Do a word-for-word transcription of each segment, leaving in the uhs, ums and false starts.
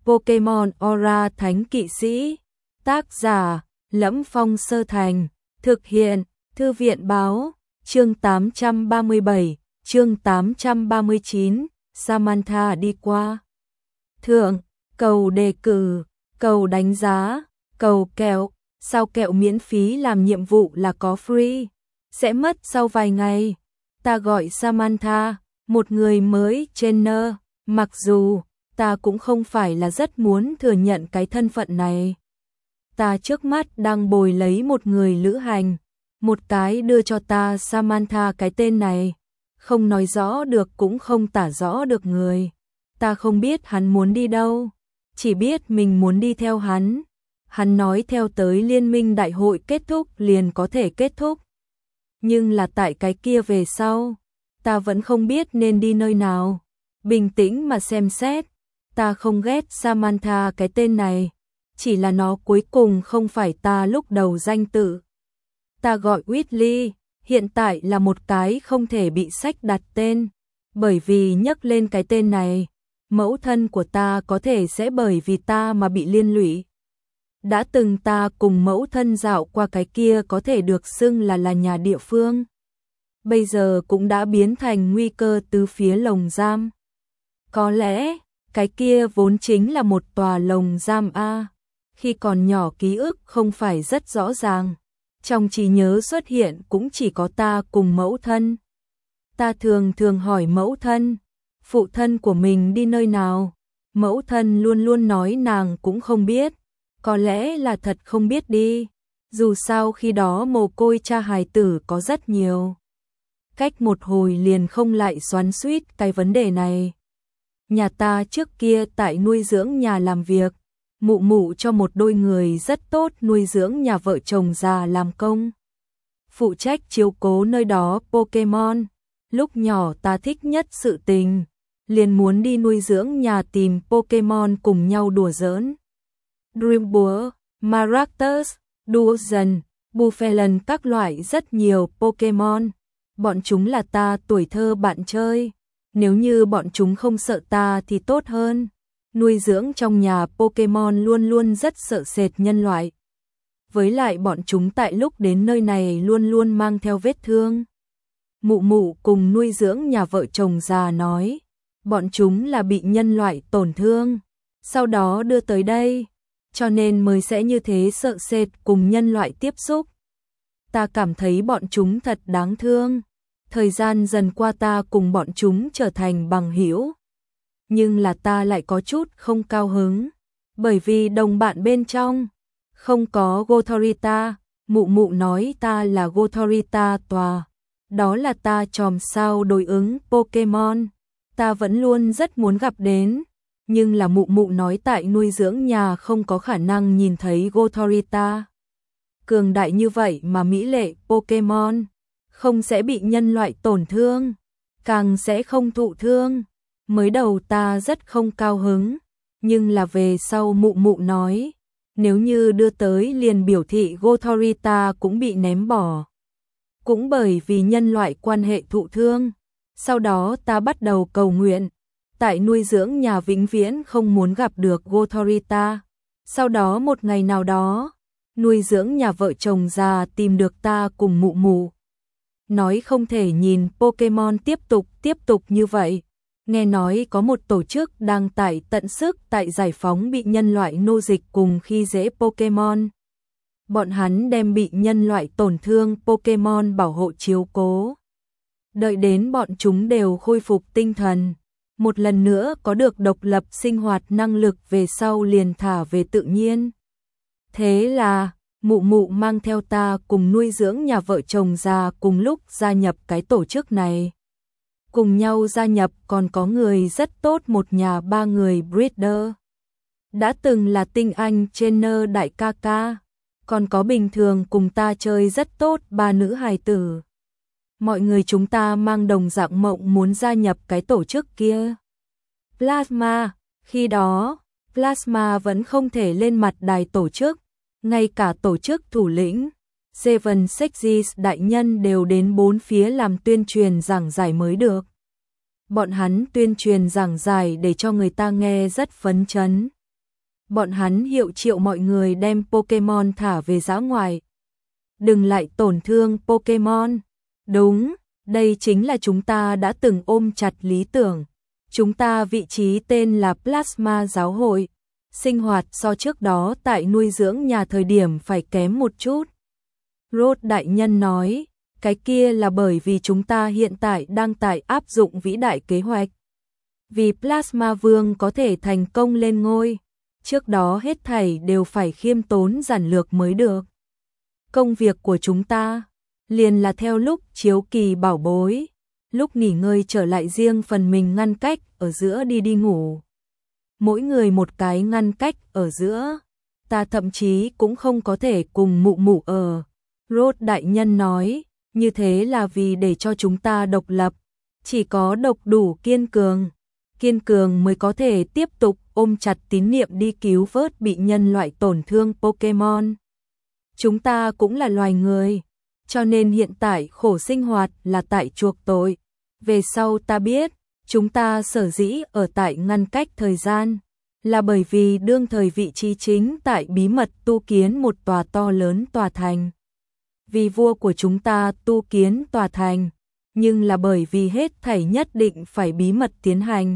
Pokemon Aura Thánh Kỵ Sĩ. Tác giả: Lẫm Phong Sơ Thành. Thực hiện: Thư viện báo. Chương tám trăm ba mươi bảy, chương tám trăm ba mươi chín, Samantha đi qua. Thượng, cầu đề cử, cầu đánh giá, cầu kẹo, sao kẹo miễn phí làm nhiệm vụ là có free, sẽ mất sau vài ngày. Ta gọi Samantha, một người mới trainer, mặc dù ta cũng không phải là rất muốn thừa nhận cái thân phận này. Ta trước mắt đang bồi lấy một người lữ hành, một cái đưa cho ta Samantha cái tên này, không nói rõ được cũng không tả rõ được người. Ta không biết hắn muốn đi đâu, chỉ biết mình muốn đi theo hắn. Hắn nói theo tới liên minh đại hội kết thúc liền có thể kết thúc. Nhưng là tại cái kia về sau, ta vẫn không biết nên đi nơi nào. Bình tĩnh mà xem xét, ta không ghét Samantha cái tên này, chỉ là nó cuối cùng không phải ta lúc đầu danh tự. Ta gọi Whitley, hiện tại là một cái không thể bị sách đặt tên, bởi vì nhắc lên cái tên này, mẫu thân của ta có thể sẽ bởi vì ta mà bị liên lụy. Đã từng ta cùng mẫu thân dạo qua cái kia có thể được xưng là là nhà địa phương, bây giờ cũng đã biến thành nguy cơ từ phía lồng giam. Có lẽ, cái kia vốn chính là một tòa lồng giam A. Khi còn nhỏ ký ức không phải rất rõ ràng, trong trí nhớ xuất hiện cũng chỉ có ta cùng mẫu thân. Ta thường thường hỏi mẫu thân, phụ thân của mình đi nơi nào, mẫu thân luôn luôn nói nàng cũng không biết, có lẽ là thật không biết đi, dù sao khi đó mồ côi cha hài tử có rất nhiều. Cách một hồi liền không lại xoắn xuýt cái vấn đề này. Nhà ta trước kia tại nuôi dưỡng nhà làm việc, mụ mụ cho một đôi người rất tốt nuôi dưỡng nhà vợ chồng già làm công, phụ trách chiếu cố nơi đó Pokemon. Lúc nhỏ ta thích nhất sự tình, liền muốn đi nuôi dưỡng nhà tìm Pokemon cùng nhau đùa giỡn. Dreambua, Maractus, Duozen, Buffelen các loại rất nhiều Pokemon. Bọn chúng là ta tuổi thơ bạn chơi. Nếu như bọn chúng không sợ ta thì tốt hơn. Nuôi dưỡng trong nhà Pokemon luôn luôn rất sợ sệt nhân loại. Với lại bọn chúng tại lúc đến nơi này luôn luôn mang theo vết thương. Mụ mụ cùng nuôi dưỡng nhà vợ chồng già nói, bọn chúng là bị nhân loại tổn thương, sau đó đưa tới đây, cho nên mới sẽ như thế sợ sệt cùng nhân loại tiếp xúc. Ta cảm thấy bọn chúng thật đáng thương. Thời gian dần qua ta cùng bọn chúng trở thành bằng hữu. Nhưng là ta lại có chút không cao hứng, bởi vì đồng bạn bên trong không có Gothorita. Mụ mụ nói ta là Gothorita tòa, đó là ta chòm sao đối ứng Pokemon. Ta vẫn luôn rất muốn gặp đến, nhưng là mụ mụ nói tại nuôi dưỡng nhà không có khả năng nhìn thấy Gothorita. Cường đại như vậy mà mỹ lệ Pokemon không sẽ bị nhân loại tổn thương, càng sẽ không thụ thương. Mới đầu ta rất không cao hứng, nhưng là về sau mụ mụ nói, nếu như đưa tới liền biểu thị Gothorita cũng bị ném bỏ. Cũng bởi vì nhân loại quan hệ thụ thương. Sau đó ta bắt đầu cầu nguyện, tại nuôi dưỡng nhà vĩnh viễn không muốn gặp được Gothorita. Sau đó một ngày nào đó, nuôi dưỡng nhà vợ chồng già tìm được ta cùng mụ mụ. Nói không thể nhìn Pokemon tiếp tục tiếp tục như vậy. Nghe nói có một tổ chức đang tại tận sức tại giải phóng bị nhân loại nô dịch cùng khi dễ Pokemon. Bọn hắn đem bị nhân loại tổn thương Pokemon bảo hộ chiếu cố. Đợi đến bọn chúng đều khôi phục tinh thần, một lần nữa có được độc lập sinh hoạt năng lực về sau liền thả về tự nhiên. Thế là, mụ mụ mang theo ta cùng nuôi dưỡng nhà vợ chồng già cùng lúc gia nhập cái tổ chức này. Cùng nhau gia nhập còn có người rất tốt, một nhà ba người breeder. Đã từng là tinh anh trainer đại ca ca, còn có bình thường cùng ta chơi rất tốt ba nữ hài tử. Mọi người chúng ta mang đồng dạng mộng muốn gia nhập cái tổ chức kia. Plasma, khi đó, Plasma vẫn không thể lên mặt đài tổ chức, ngay cả tổ chức thủ lĩnh, Seven Sexes đại nhân đều đến bốn phía làm tuyên truyền giảng giải mới được. Bọn hắn tuyên truyền giảng giải để cho người ta nghe rất phấn chấn, Bọn hắn hiệu triệu mọi người đem Pokemon thả về dã ngoại. Đừng lại tổn thương Pokemon. Đúng, đây chính là chúng ta đã từng ôm chặt lý tưởng. Chúng ta vị trí tên là Plasma Giáo hội. Sinh hoạt so trước đó tại nuôi dưỡng nhà thời điểm phải kém một chút. Rốt đại nhân nói, cái kia là bởi vì chúng ta hiện tại đang tại áp dụng vĩ đại kế hoạch. Vì Plasma Vương có thể thành công lên ngôi, trước đó hết thảy đều phải khiêm tốn giản lược mới được. Công việc của chúng ta liền là theo lúc chiếu kỳ bảo bối, lúc nghỉ ngơi trở lại riêng phần mình ngăn cách ở giữa đi đi ngủ. Mỗi người một cái ngăn cách ở giữa, ta thậm chí cũng không có thể cùng mụ mụ ở. Rốt đại nhân nói, như thế là vì để cho chúng ta độc lập, chỉ có độc đủ kiên cường, kiên cường mới có thể tiếp tục ôm chặt tín niệm đi cứu vớt bị nhân loại tổn thương Pokemon. Chúng ta cũng là loài người, cho nên hiện tại khổ sinh hoạt là tại chuộc tội. Về sau ta biết, chúng ta sở dĩ ở tại ngăn cách thời gian, là bởi vì đương thời vị trí chính tại bí mật tu kiến một tòa to lớn tòa thành. Vì vua của chúng ta tu kiến tòa thành, nhưng là bởi vì hết thảy nhất định phải bí mật tiến hành.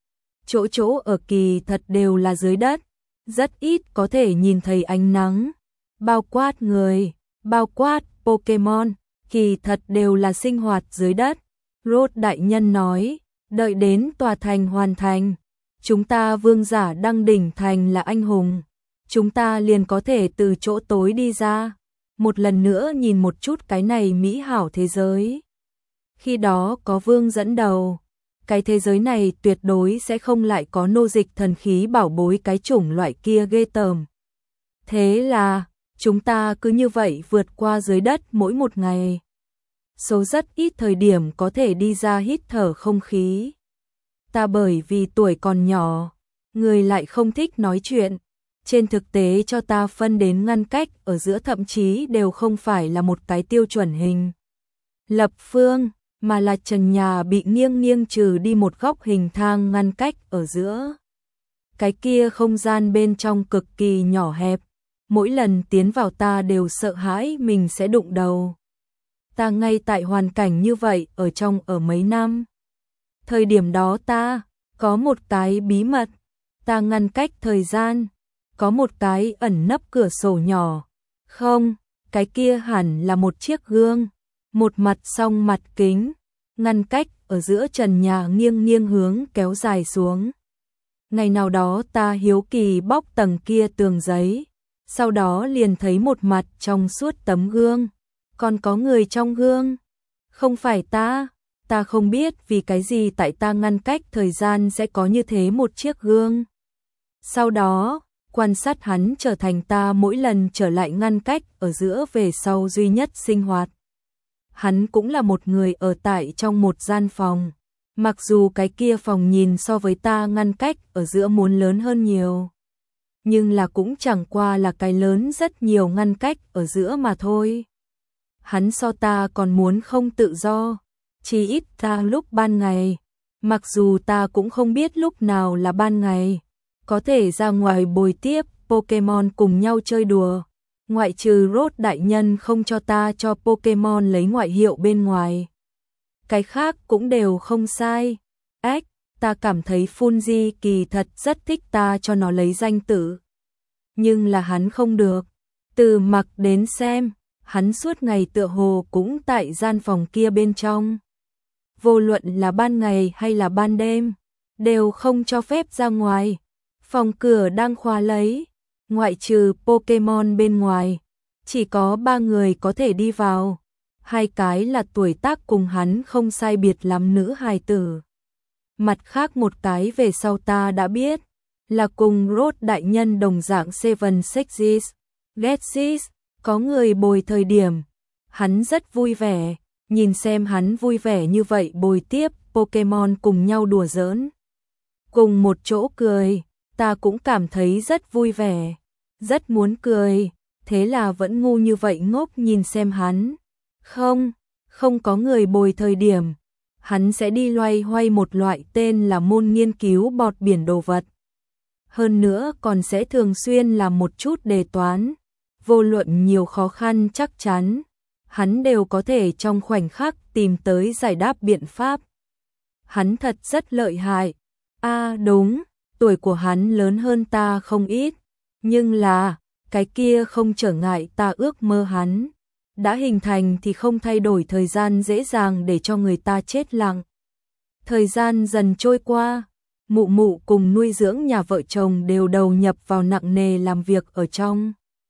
Chỗ chỗ ở kỳ thật đều là dưới đất, rất ít có thể nhìn thấy ánh nắng. Bao quát người, bao quát Pokemon, kỳ thật đều là sinh hoạt dưới đất. Rốt đại nhân nói, đợi đến tòa thành hoàn thành, chúng ta vương giả đăng đỉnh thành là anh hùng, chúng ta liền có thể từ chỗ tối đi ra, một lần nữa nhìn một chút cái này mỹ hảo thế giới. Khi đó có vương dẫn đầu, cái thế giới này tuyệt đối sẽ không lại có nô dịch thần khí bảo bối cái chủng loại kia ghê tởm. Thế là, chúng ta cứ như vậy vượt qua dưới đất mỗi một ngày. Số rất ít thời điểm có thể đi ra hít thở không khí. Ta bởi vì tuổi còn nhỏ, người lại không thích nói chuyện. Trên thực tế cho ta phân đến ngăn cách ở giữa thậm chí đều không phải là một cái tiêu chuẩn hình lập phương, mà là trần nhà bị nghiêng nghiêng trừ đi một góc hình thang ngăn cách ở giữa. Cái kia không gian bên trong cực kỳ nhỏ hẹp, mỗi lần tiến vào ta đều sợ hãi mình sẽ đụng đầu. Ta ngay tại hoàn cảnh như vậy ở trong ở mấy năm. Thời điểm đó ta có một cái bí mật, ta ngăn cách thời gian, có một cái ẩn nấp cửa sổ nhỏ. Không, cái kia hẳn là một chiếc gương, một mặt song mặt kính, ngăn cách ở giữa trần nhà nghiêng nghiêng hướng kéo dài xuống. Ngày nào đó ta hiếu kỳ bóc tầng kia tường giấy, sau đó liền thấy một mặt trong suốt tấm gương, còn có người trong gương. Không phải ta, ta không biết vì cái gì tại ta ngăn cách thời gian sẽ có như thế một chiếc gương. Sau đó, quan sát hắn trở thành ta mỗi lần trở lại ngăn cách ở giữa về sau duy nhất sinh hoạt. Hắn cũng là một người ở tại trong một gian phòng, mặc dù cái kia phòng nhìn so với ta ngăn cách ở giữa muốn lớn hơn nhiều, nhưng là cũng chẳng qua là cái lớn rất nhiều ngăn cách ở giữa mà thôi. Hắn so ta còn muốn không tự do, chỉ ít ta lúc ban ngày, mặc dù ta cũng không biết lúc nào là ban ngày, có thể ra ngoài bồi tiếp Pokemon cùng nhau chơi đùa, ngoại trừ Rốt đại nhân không cho ta cho Pokemon lấy ngoại hiệu bên ngoài. Cái khác cũng đều không sai. Ếch, ta cảm thấy Fungi kỳ thật rất thích ta cho nó lấy danh tử. Nhưng là hắn không được. Từ mặc đến xem, hắn suốt ngày tựa hồ cũng tại gian phòng kia bên trong. Vô luận là ban ngày hay là ban đêm, đều không cho phép ra ngoài. Phòng cửa đang khóa lấy, ngoại trừ Pokemon bên ngoài, chỉ có ba người có thể đi vào. Hai cái là tuổi tác cùng hắn không sai biệt lắm nữ hài tử. Mặt khác một cái về sau ta đã biết, là cùng Rốt đại nhân đồng dạng Seven Sixes, Getsis, có người bồi thời điểm. Hắn rất vui vẻ, nhìn xem hắn vui vẻ như vậy bồi tiếp Pokemon cùng nhau đùa giỡn. Cùng một chỗ cười, ta cũng cảm thấy rất vui vẻ, rất muốn cười, thế là vẫn ngu như vậy ngốc nhìn xem hắn. Không, không có người bồi thời điểm, hắn sẽ đi loay hoay một loại tên là môn nghiên cứu bọt biển đồ vật. hơn nữa còn sẽ thường xuyên làm một chút đề toán, vô luận nhiều khó khăn chắc chắn, hắn đều có thể trong khoảnh khắc tìm tới giải đáp biện pháp. Hắn thật rất lợi hại. A à, đúng, tuổi của hắn lớn hơn ta không ít, nhưng là, cái kia không trở ngại ta ước mơ hắn. Đã hình thành thì không thay đổi, thời gian dễ dàng để cho người ta chết lặng. Thời gian dần trôi qua, mụ mụ cùng nuôi dưỡng nhà vợ chồng đều đầu nhập vào nặng nề làm việc ở trong.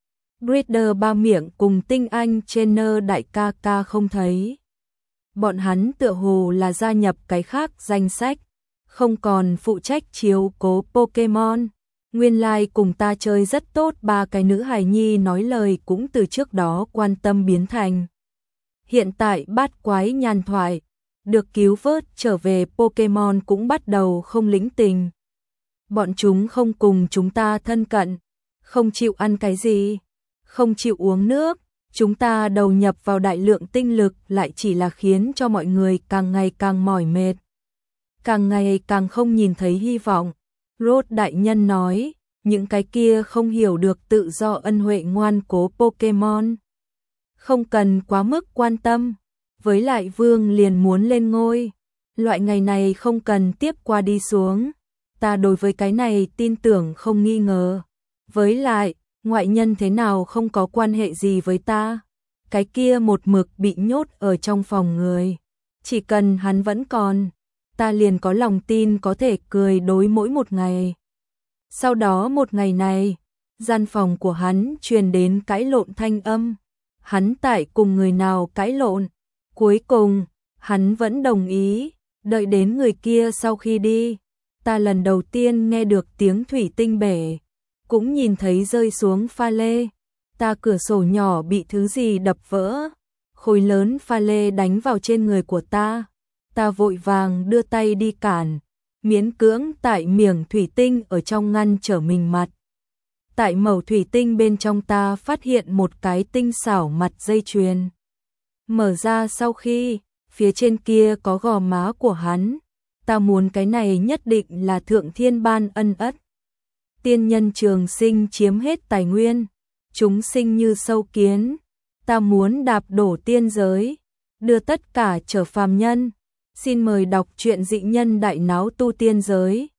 Breeder ba miệng cùng tinh anh trainer đại ca ca không thấy. Bọn hắn tựa hồ là gia nhập cái khác danh sách, không còn phụ trách chiếu cố Pokemon. Nguyên lai like cùng ta chơi rất tốt, ba cái nữ hài nhi nói lời cũng từ trước đó quan tâm biến thành. Hiện tại bát quái nhàn thoại, được cứu vớt trở về Pokemon cũng bắt đầu không lĩnh tình. Bọn chúng không cùng chúng ta thân cận, không chịu ăn cái gì, không chịu uống nước, chúng ta đầu nhập vào đại lượng tinh lực lại chỉ là khiến cho mọi người càng ngày càng mỏi mệt, càng ngày càng không nhìn thấy hy vọng. Rốt đại nhân nói, những cái kia không hiểu được tự do ân huệ ngoan cố Pokemon. Không cần quá mức quan tâm, với lại vương liền muốn lên ngôi. Loại ngày này không cần tiếp qua đi xuống, ta đối với cái này tin tưởng không nghi ngờ. Với lại, ngoại nhân thế nào không có quan hệ gì với ta. Cái kia một mực bị nhốt ở trong phòng người. Chỉ cần hắn vẫn còn, ta liền có lòng tin có thể cười đối mỗi một ngày. Sau đó một ngày này, gian phòng của hắn truyền đến cãi lộn thanh âm. Hắn tại cùng người nào cãi lộn. Cuối cùng, hắn vẫn đồng ý, đợi đến người kia sau khi đi. Ta lần đầu tiên nghe được tiếng thủy tinh bể, cũng nhìn thấy rơi xuống pha lê. Ta cửa sổ nhỏ bị thứ gì đập vỡ, khối lớn pha lê đánh vào trên người của ta. Ta vội vàng đưa tay đi cản, miễn cưỡng tại miệng thủy tinh ở trong ngăn trở mình mặt. Tại mẩu thủy tinh bên trong ta phát hiện một cái tinh xảo mặt dây chuyền. Mở ra sau khi, phía trên kia có gò má của hắn. Ta muốn cái này nhất định là thượng thiên ban ân ất. Tiên nhân trường sinh chiếm hết tài nguyên, chúng sinh như sâu kiến. Ta muốn đạp đổ tiên giới, đưa tất cả trở phàm nhân. Xin mời đọc truyện Dị Nhân Đại Náo Tu Tiên Giới.